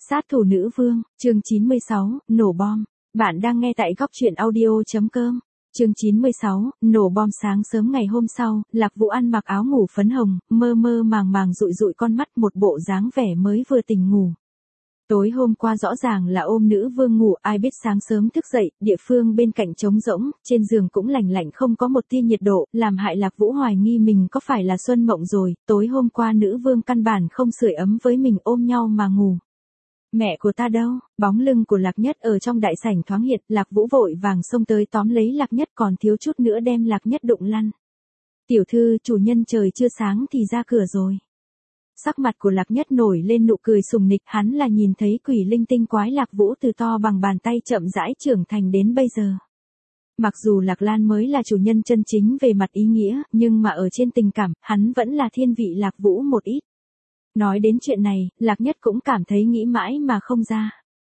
Sát thủ nữ vương, chương 96, nổ bom. Bạn đang nghe tại góc truyện audio.com. Chương 96, nổ bom. Sáng sớm ngày hôm sau, Lạc Vũ ăn mặc áo ngủ phấn hồng, mơ mơ màng màng dụi dụi con mắt, một bộ dáng vẻ mới vừa tỉnh ngủ. Tối hôm qua rõ ràng là ôm nữ vương ngủ, ai biết sáng sớm thức dậy, địa phương bên cạnh trống rỗng, trên giường cũng lạnh lạnh không có một tia nhiệt độ, làm hại Lạc Vũ hoài nghi mình có phải là xuân mộng rồi, tối hôm qua nữ vương căn bản không sưởi ấm với mình, ôm nhau mà ngủ. Mẹ của ta đâu? Bóng lưng của Lạc Nhất ở trong đại sảnh thoáng hiện, Lạc Vũ vội vàng xông tới tóm lấy Lạc Nhất, còn thiếu chút nữa đem Lạc Nhất đụng lăn. Tiểu thư, chủ nhân trời chưa sáng thì ra cửa rồi. Sắc mặt của Lạc Nhất nổi lên nụ cười sùng nịch, hắn là nhìn thấy quỷ linh tinh quái Lạc Vũ từ to bằng bàn tay chậm rãi trưởng thành đến bây giờ. Mặc dù Lạc Lan mới là chủ nhân chân chính về mặt ý nghĩa, nhưng mà ở trên tình cảm, hắn vẫn là thiên vị Lạc Vũ một ít. Nói đến chuyện này, Lạc Nhất cũng cảm thấy nghĩ mãi mà không ra.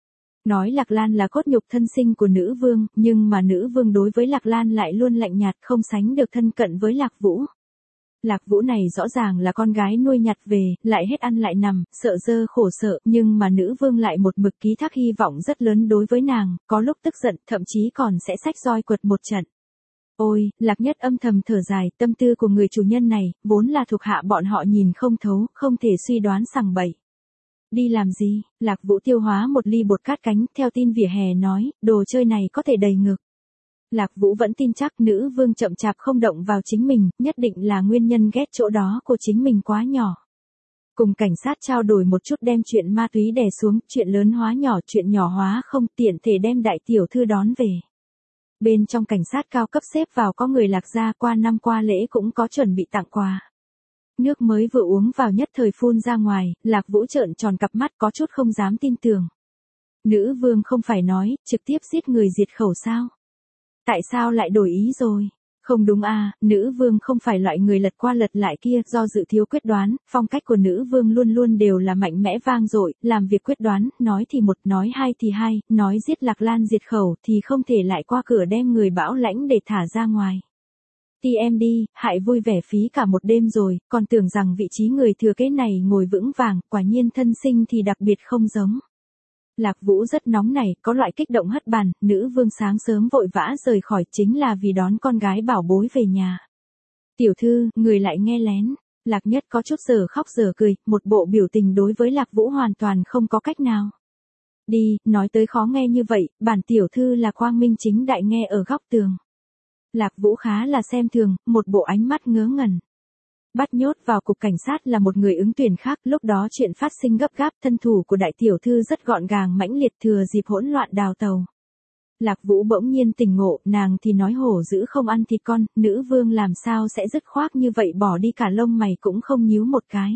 Nói Lạc Lan là cốt nhục thân sinh của nữ vương, nhưng mà nữ vương đối với Lạc Lan lại luôn lạnh nhạt, không sánh được thân cận với Lạc Vũ. Lạc Vũ này rõ ràng là con gái nuôi nhặt về, lại hết ăn lại nằm, sợ dơ khổ sợ, nhưng mà nữ vương lại một mực ký thác hy vọng rất lớn đối với nàng, có lúc tức giận, thậm chí còn sẽ xách roi quật một trận. Ôi, Lạc Nhất âm thầm thở dài, tâm tư của người chủ nhân này, vốn là thuộc hạ bọn họ nhìn không thấu, không thể suy đoán sằng bậy. Đi làm gì? Lạc Vũ tiêu hóa một ly bột cát cánh, theo tin vỉa hè nói, đồ chơi này có thể đầy ngực. Lạc Vũ vẫn tin chắc nữ vương chậm chạp không động vào chính mình, nhất định là nguyên nhân ghét chỗ đó của chính mình quá nhỏ. Cùng cảnh sát trao đổi một chút đem chuyện ma túy đè xuống, chuyện lớn hóa nhỏ, chuyện nhỏ hóa không, tiện thể đem đại tiểu thư đón về. Bên trong cảnh sát cao cấp xếp vào có người Lạc gia, qua năm qua lễ cũng có chuẩn bị tặng quà. Nước mới vừa uống vào nhất thời phun ra ngoài, Lạc Vũ trợn tròn cặp mắt có chút không dám tin tưởng. Nữ vương không phải nói, trực tiếp giết người diệt khẩu sao? Tại sao lại đổi ý rồi? Không đúng à, nữ vương không phải loại người lật qua lật lại kia, do dự thiếu quyết đoán, phong cách của nữ vương luôn luôn đều là mạnh mẽ vang dội, làm việc quyết đoán, nói thì một, nói hai thì hai, nói giết Lạc Lan diệt khẩu thì không thể lại qua cửa đem người bão lãnh để thả ra ngoài. TMD, hại vui vẻ phí cả một đêm rồi, còn tưởng rằng vị trí người thừa kế này ngồi vững vàng, quả nhiên thân sinh thì đặc biệt không giống. Lạc Vũ rất nóng nảy, có loại kích động hất bàn, nữ vương sáng sớm vội vã rời khỏi chính là vì đón con gái bảo bối về nhà. Tiểu thư, người lại nghe lén. Lạc Nhất có chút giờ khóc giờ cười, một bộ biểu tình đối với Lạc Vũ hoàn toàn không có cách nào. Đi, nói tới khó nghe như vậy, bản tiểu thư là quang minh chính đại nghe ở góc tường. Lạc Vũ khá là xem thường, một bộ ánh mắt ngớ ngẩn. Bắt nhốt vào cục cảnh sát là một người ứng tuyển khác, lúc đó chuyện phát sinh gấp gáp, thân thủ của đại tiểu thư rất gọn gàng mãnh liệt, thừa dịp hỗn loạn đào tàu. Lạc Vũ bỗng nhiên tỉnh ngộ, nàng thì nói hổ dữ không ăn thịt con, nữ vương làm sao sẽ dứt khoát như vậy, bỏ đi cả lông mày cũng không nhíu một cái.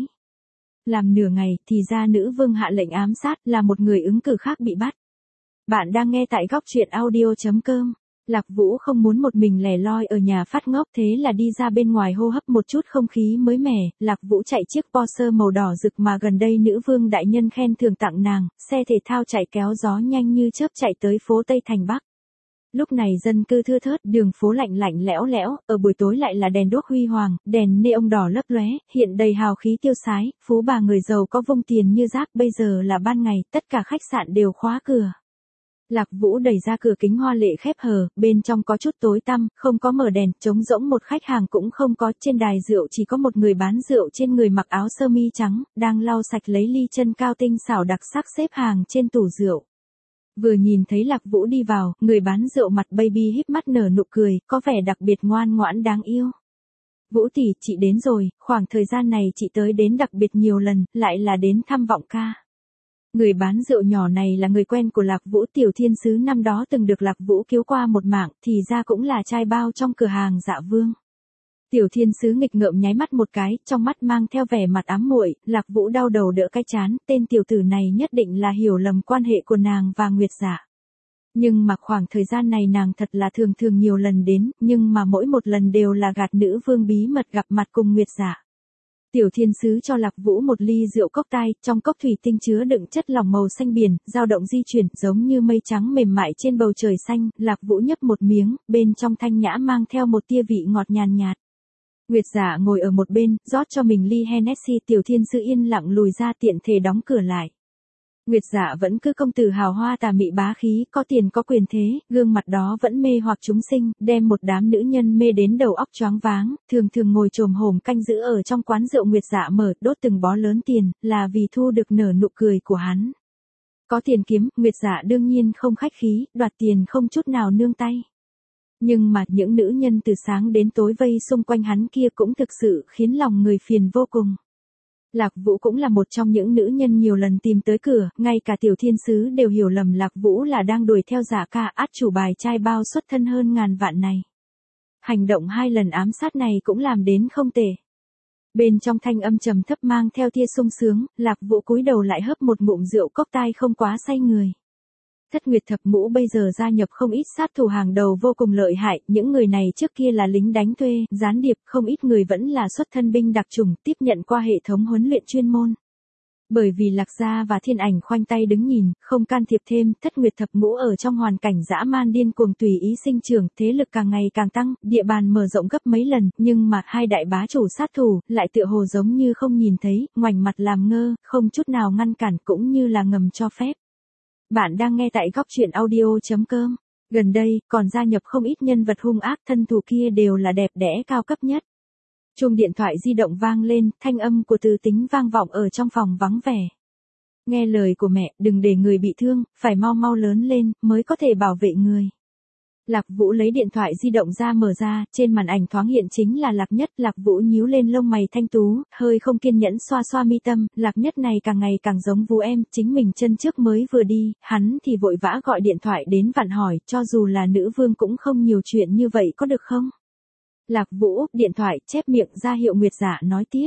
Làm nửa ngày, thì ra nữ vương hạ lệnh ám sát, là một người ứng cử khác bị bắt. Bạn đang nghe tại góc truyện audio.com. Lạc Vũ không muốn một mình lẻ loi ở nhà phát ngốc, thế là đi ra bên ngoài hô hấp một chút không khí mới mẻ. Lạc Vũ chạy chiếc Porsche màu đỏ rực mà gần đây nữ vương đại nhân khen thưởng tặng nàng, xe thể thao chạy kéo gió nhanh như chớp chạy tới phố Tây Thành Bắc. Lúc này dân cư thưa thớt, đường phố lạnh lạnh lẽo lẽo, ở buổi tối lại là đèn đuốc huy hoàng, đèn neon đỏ lấp lóe, hiện đầy hào khí tiêu sái, phú bà người giàu có vung tiền như rác, bây giờ là ban ngày, tất cả khách sạn đều khóa cửa. Lạc Vũ đẩy ra cửa kính hoa lệ khép hờ, bên trong có chút tối tăm, không có mở đèn, trống rỗng, một khách hàng cũng không có, trên đài rượu chỉ có một người bán rượu trên người mặc áo sơ mi trắng, đang lau sạch lấy ly chân cao tinh xảo đặc sắc xếp hàng trên tủ rượu. Vừa nhìn thấy Lạc Vũ đi vào, người bán rượu mặt baby híp mắt nở nụ cười, có vẻ đặc biệt ngoan ngoãn đáng yêu. Vũ tỷ, chị đến rồi, khoảng thời gian này chị tới đến đặc biệt nhiều lần, lại là đến thăm vọng ca. Người bán rượu nhỏ này là người quen của Lạc Vũ, Tiểu Thiên Sứ năm đó từng được Lạc Vũ cứu qua một mạng, thì ra cũng là trai bao trong cửa hàng Dạ Vương. Tiểu Thiên Sứ nghịch ngợm nháy mắt một cái, trong mắt mang theo vẻ mặt ám muội, Lạc Vũ đau đầu đỡ cái chán, tên tiểu tử này nhất định là hiểu lầm quan hệ của nàng và Nguyệt Dạ. Nhưng mà khoảng thời gian này nàng thật là thường thường nhiều lần đến, nhưng mà mỗi một lần đều là gạt nữ vương bí mật gặp mặt cùng Nguyệt Dạ. Tiểu Thiên Sứ cho Lạc Vũ một ly rượu cốc tai, trong cốc thủy tinh chứa đựng chất lỏng màu xanh biển, dao động di chuyển, giống như mây trắng mềm mại trên bầu trời xanh, Lạc Vũ nhấp một miếng, bên trong thanh nhã mang theo một tia vị ngọt nhàn nhạt. Nguyệt Dạ ngồi ở một bên, rót cho mình ly Hennessy, Tiểu Thiên Sứ yên lặng lùi ra tiện thể đóng cửa lại. Nguyệt Dạ vẫn cứ công tử hào hoa tà mị bá khí, có tiền có quyền thế, gương mặt đó vẫn mê hoặc chúng sinh, đem một đám nữ nhân mê đến đầu óc choáng váng, thường thường ngồi chồm hổm canh giữ ở trong quán rượu Nguyệt Dạ mở, đốt từng bó lớn tiền, là vì thu được nở nụ cười của hắn. Có tiền kiếm, Nguyệt Dạ đương nhiên không khách khí, đoạt tiền không chút nào nương tay. Nhưng mà những nữ nhân từ sáng đến tối vây xung quanh hắn kia cũng thực sự khiến lòng người phiền vô cùng. Lạc Vũ cũng là một trong những nữ nhân nhiều lần tìm tới cửa, ngay cả tiểu thiên sứ đều hiểu lầm Lạc Vũ là đang đuổi theo Dạ ca, át chủ bài trai bao xuất thân hơn ngàn vạn này. Hành động 2 lần ám sát này cũng làm đến không tệ. Bên trong thanh âm trầm thấp mang theo tia sung sướng, Lạc Vũ cúi đầu lại hớp một ngụm rượu cốc tai không quá say người. Thất Nguyệt Thập Ngũ bây giờ gia nhập không ít sát thủ hàng đầu vô cùng lợi hại, những người này trước kia là lính đánh thuê, gián điệp, không ít người vẫn là xuất thân binh đặc chủng, tiếp nhận qua hệ thống huấn luyện chuyên môn. Bởi vì Lạc Gia và Thiên Ảnh khoanh tay đứng nhìn, không can thiệp thêm, Thất Nguyệt Thập Ngũ ở trong hoàn cảnh dã man điên cuồng tùy ý sinh trưởng, thế lực càng ngày càng tăng, địa bàn mở rộng gấp mấy lần, nhưng mà hai đại bá chủ sát thủ lại tựa hồ giống như không nhìn thấy, ngoảnh mặt làm ngơ, không chút nào ngăn cản cũng như là ngầm cho phép. Bạn đang nghe tại góc truyện audio.com. Gần đây, còn gia nhập không ít nhân vật hung ác, thân thủ kia đều là đẹp đẽ cao cấp nhất. Chuông điện thoại di động vang lên, thanh âm của Từ Tính vang vọng ở trong phòng vắng vẻ. Nghe lời của mẹ, đừng để người bị thương, phải mau mau lớn lên, mới có thể bảo vệ người. Lạc Vũ lấy điện thoại di động ra mở ra, trên màn ảnh thoáng hiện chính là Lạc Nhất. Lạc Vũ nhíu lên lông mày thanh tú, hơi không kiên nhẫn xoa xoa mi tâm, Lạc Nhất này càng ngày càng giống Vũ em, chính mình chân trước mới vừa đi, hắn thì vội vã gọi điện thoại đến vặn hỏi, cho dù là nữ vương cũng không nhiều chuyện như vậy có được không? Lạc Vũ úp điện thoại, chép miệng ra hiệu Nguyệt Dạ nói tiếp.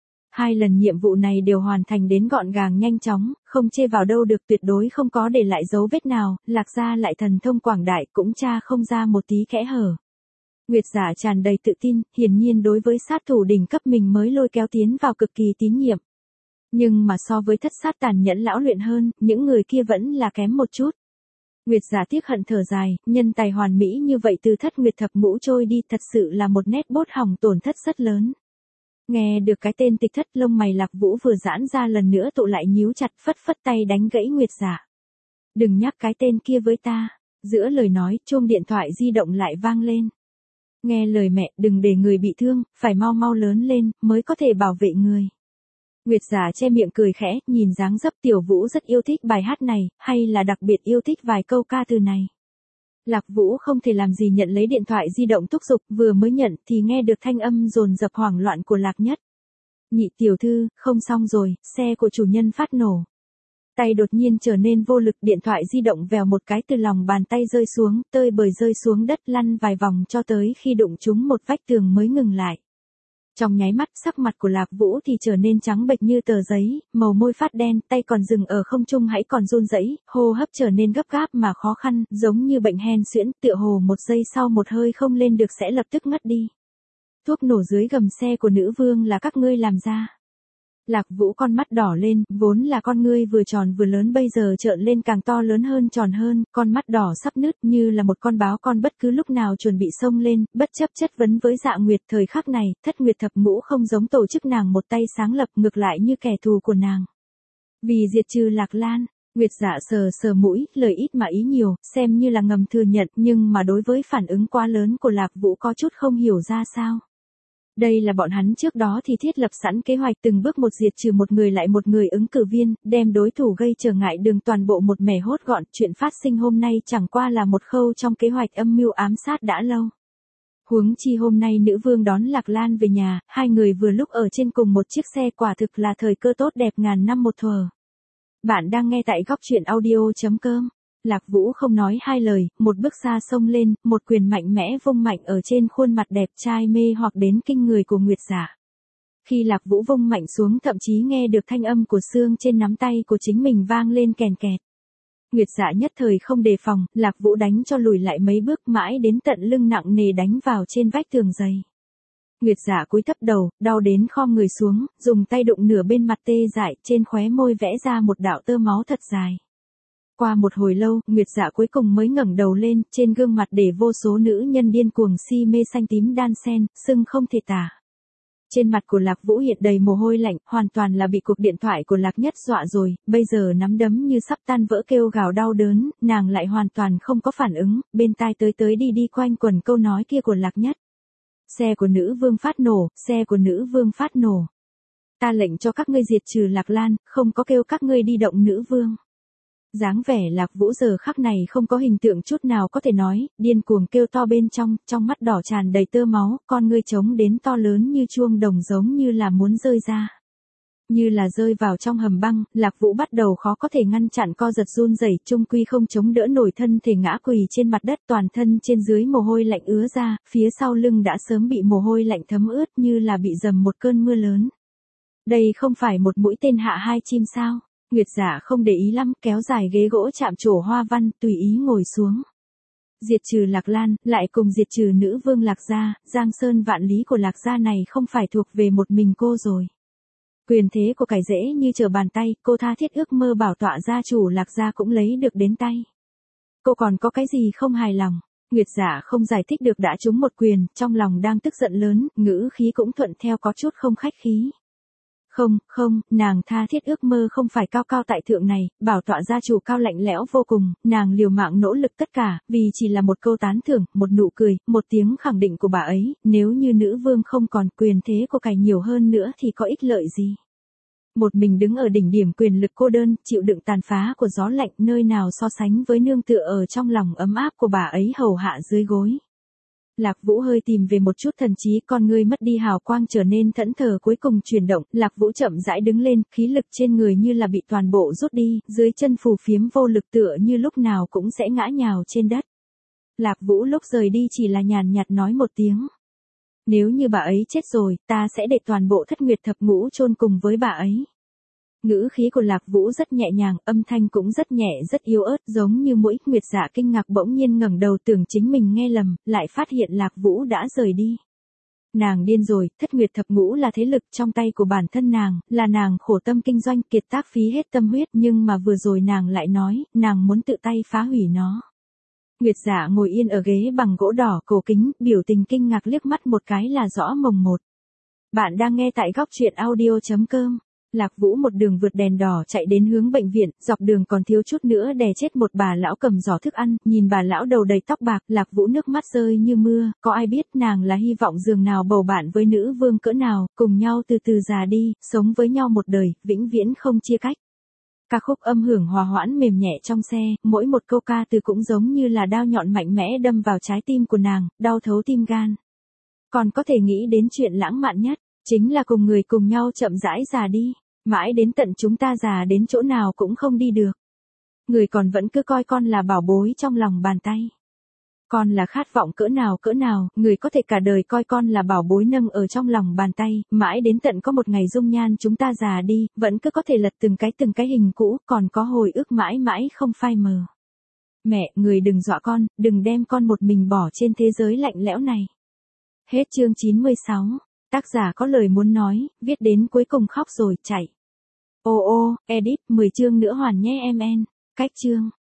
2 lần nhiệm vụ này đều hoàn thành đến gọn gàng nhanh chóng, không chê vào đâu được, tuyệt đối không có để lại dấu vết nào, Lạc Gia lại thần thông quảng đại cũng tra không ra một tí kẽ hở. Nguyệt Dạ tràn đầy tự tin, hiển nhiên đối với sát thủ đỉnh cấp mình mới lôi kéo tiến vào cực kỳ tín nhiệm. Nhưng mà so với thất sát tàn nhẫn lão luyện hơn, những người kia vẫn là kém một chút. Nguyệt Dạ tiếc hận thở dài, nhân tài hoàn mỹ như vậy từ Thất Nguyệt Thập Ngũ trôi đi thật sự là một nét bốt hỏng tổn thất rất lớn. Nghe được cái tên Tịch Thất, lông mày Lạc Vũ vừa giãn ra lần nữa tụ lại nhíu chặt, phất phất tay đánh gãy Nguyệt Dạ. Đừng nhắc cái tên kia với ta. Giữa lời nói, chuông điện thoại di động lại vang lên. Nghe lời mẹ, đừng để người bị thương, phải mau mau lớn lên, mới có thể bảo vệ người. Nguyệt Dạ che miệng cười khẽ, nhìn dáng dấp Tiểu Vũ rất yêu thích bài hát này, hay là đặc biệt yêu thích vài câu ca từ này. Lạc Vũ không thể làm gì nhận lấy điện thoại di động thúc giục, vừa mới nhận thì nghe được thanh âm dồn dập hoảng loạn của Lạc Nhất. Nhị tiểu thư, không xong rồi, xe của chủ nhân phát nổ. Tay đột nhiên trở nên vô lực, điện thoại di động vèo một cái từ lòng bàn tay rơi xuống, tơi bời rơi xuống đất lăn vài vòng cho tới khi đụng trúng một vách tường mới ngừng lại. Trong nháy mắt, sắc mặt của Lạc Vũ thì trở nên trắng bệch như tờ giấy, màu môi phát đen, tay còn dừng ở không trung hãy còn run rẩy, hô hấp trở nên gấp gáp mà khó khăn, giống như bệnh hen suyễn, tựa hồ một giây sau một hơi không lên được sẽ lập tức ngất đi. Thuốc nổ dưới gầm xe của nữ vương là các ngươi làm ra. Lạc Vũ con mắt đỏ lên, vốn là con ngươi vừa tròn vừa lớn bây giờ trợn lên càng to lớn hơn tròn hơn, con mắt đỏ sắp nứt như là một con báo con bất cứ lúc nào chuẩn bị xông lên, bất chấp chất vấn với Dạ Nguyệt. Thời khắc này, Thất Nguyệt Thập Ngũ không giống tổ chức nàng một tay sáng lập, ngược lại như kẻ thù của nàng. Vì diệt trừ Lạc Lan, Nguyệt Dạ sờ sờ mũi, lời ít mà ý nhiều, xem như là ngầm thừa nhận, nhưng mà đối với phản ứng quá lớn của Lạc Vũ có chút không hiểu ra sao. Đây là bọn hắn trước đó thì thiết lập sẵn kế hoạch từng bước một diệt trừ một người lại một người ứng cử viên, đem đối thủ gây trở ngại đường toàn bộ một mẻ hốt gọn. Chuyện phát sinh hôm nay chẳng qua là một khâu trong kế hoạch âm mưu ám sát đã lâu. Huống chi hôm nay nữ vương đón Lạc Lan về nhà, hai người vừa lúc ở trên cùng một chiếc xe, quả thực là thời cơ tốt đẹp ngàn năm một thuở. Bạn đang nghe tại góc truyện audio.com. Lạc Vũ không nói hai lời, một bước xa xông lên, một quyền mạnh mẽ vung mạnh ở trên khuôn mặt đẹp trai mê hoặc đến kinh người của Nguyệt Dạ. Khi Lạc Vũ vung mạnh xuống thậm chí nghe được thanh âm của xương trên nắm tay của chính mình vang lên kèn kẹt. Nguyệt Dạ nhất thời không đề phòng, Lạc Vũ đánh cho lùi lại mấy bước mãi đến tận lưng nặng nề đánh vào trên vách tường dày. Nguyệt Dạ cúi thấp đầu, đau đến khom người xuống, dùng tay đụng nửa bên mặt tê dại, trên khóe môi vẽ ra một đạo tơ máu thật dài. Qua một hồi lâu, Nguyệt Dạ cuối cùng mới ngẩng đầu lên, trên gương mặt để vô số nữ nhân điên cuồng si mê xanh tím đan xen, sưng không thể tả. Trên mặt của Lạc Vũ hiện đầy mồ hôi lạnh, hoàn toàn là bị cuộc điện thoại của Lạc Nhất dọa rồi, bây giờ nắm đấm như sắp tan vỡ kêu gào đau đớn, nàng lại hoàn toàn không có phản ứng, bên tai tới tới đi đi quanh quẩn câu nói kia của Lạc Nhất. Xe của nữ vương phát nổ, xe của nữ vương phát nổ. Ta lệnh cho các ngươi diệt trừ Lạc Lan, không có kêu các ngươi đi động nữ vương. Dáng vẻ Lạc Vũ giờ khắc này không có hình tượng chút nào có thể nói, điên cuồng kêu to bên trong mắt đỏ tràn đầy tơ máu, con ngươi trống đến to lớn như chuông đồng giống như là muốn rơi ra. Như là rơi vào trong hầm băng, Lạc Vũ bắt đầu khó có thể ngăn chặn co giật run rẩy, chung quy không chống đỡ nổi thân thể ngã quỳ trên mặt đất, toàn thân trên dưới mồ hôi lạnh ứa ra, phía sau lưng đã sớm bị mồ hôi lạnh thấm ướt như là bị dầm một cơn mưa lớn. Đây không phải một mũi tên hạ hai chim sao? Nguyệt Giả không để ý lắm, kéo dài ghế gỗ chạm trổ hoa văn, tùy ý ngồi xuống. Diệt trừ Lạc Lan, lại cùng diệt trừ nữ vương Lạc gia, giang sơn vạn lý của Lạc gia này không phải thuộc về một mình cô rồi. Quyền thế của cải dễ như trở bàn tay, cô tha thiết ước mơ bảo tọa gia chủ Lạc gia cũng lấy được đến tay. Cô còn có cái gì không hài lòng? Nguyệt Giả không giải thích được đã trúng một quyền, trong lòng đang tức giận lớn, ngữ khí cũng thuận theo có chút không khách khí. Không, nàng tha thiết ước mơ không phải cao cao tại thượng này, bảo tọa gia chủ cao lạnh lẽo vô cùng, nàng liều mạng nỗ lực tất cả, vì chỉ là một câu tán thưởng, một nụ cười, một tiếng khẳng định của bà ấy, nếu như nữ vương không còn quyền thế của cải nhiều hơn nữa thì có ích lợi gì. Một mình đứng ở đỉnh điểm quyền lực cô đơn, chịu đựng tàn phá của gió lạnh, nơi nào so sánh với nương tựa ở trong lòng ấm áp của bà ấy hầu hạ dưới gối. Lạc Vũ hơi tìm về một chút thần trí, con ngươi mất đi hào quang trở nên thẫn thờ, cuối cùng chuyển động, Lạc Vũ chậm rãi đứng lên, khí lực trên người như là bị toàn bộ rút đi, dưới chân phù phiếm vô lực tựa như lúc nào cũng sẽ ngã nhào trên đất. Lạc Vũ lúc rời đi chỉ là nhàn nhạt nói một tiếng. Nếu như bà ấy chết rồi, ta sẽ để toàn bộ Thất Nguyệt Thập Ngũ chôn cùng với bà ấy. Ngữ khí của Lạc Vũ rất nhẹ nhàng, âm thanh cũng rất nhẹ rất yếu ớt giống như mũi. Nguyệt Dạ kinh ngạc bỗng nhiên ngẩng đầu tưởng chính mình nghe lầm, lại phát hiện Lạc Vũ đã rời đi. Nàng điên rồi, Thất Nguyệt Thập Ngũ là thế lực trong tay của bản thân nàng, là nàng khổ tâm kinh doanh kiệt tác phí hết tâm huyết, nhưng mà vừa rồi nàng lại nói, nàng muốn tự tay phá hủy nó. Nguyệt Dạ ngồi yên ở ghế bằng gỗ đỏ cổ kính, biểu tình kinh ngạc liếc mắt một cái là rõ mồng một. Bạn đang nghe tại góc truyện audio.com. Lạc Vũ một đường vượt đèn đỏ chạy đến hướng bệnh viện, dọc đường còn thiếu chút nữa đè chết một bà lão cầm giỏ thức ăn, nhìn bà lão đầu đầy tóc bạc, Lạc Vũ nước mắt rơi như mưa, có ai biết nàng là hy vọng giường nào bầu bạn với nữ vương cỡ nào, cùng nhau từ từ già đi, sống với nhau một đời, vĩnh viễn không chia cách. Ca khúc âm hưởng hòa hoãn mềm nhẹ trong xe, mỗi một câu ca từ cũng giống như là đao nhọn mạnh mẽ đâm vào trái tim của nàng, đau thấu tim gan. Còn có thể nghĩ đến chuyện lãng mạn nhất, chính là cùng người cùng nhau chậm rãi già đi, mãi đến tận chúng ta già đến chỗ nào cũng không đi được. Người còn vẫn cứ coi con là bảo bối trong lòng bàn tay. Con là khát vọng cỡ nào, người có thể cả đời coi con là bảo bối nâng ở trong lòng bàn tay, mãi đến tận có một ngày dung nhan chúng ta già đi, vẫn cứ có thể lật từng cái hình cũ, còn có hồi ức mãi mãi không phai mờ. Mẹ, người đừng dọa con, đừng đem con một mình bỏ trên thế giới lạnh lẽo này. Hết chương 96. Tác giả có lời muốn nói, viết đến cuối cùng khóc rồi, chạy. Edit, 10 chương nữa hoàn nhé em en. Cách chương.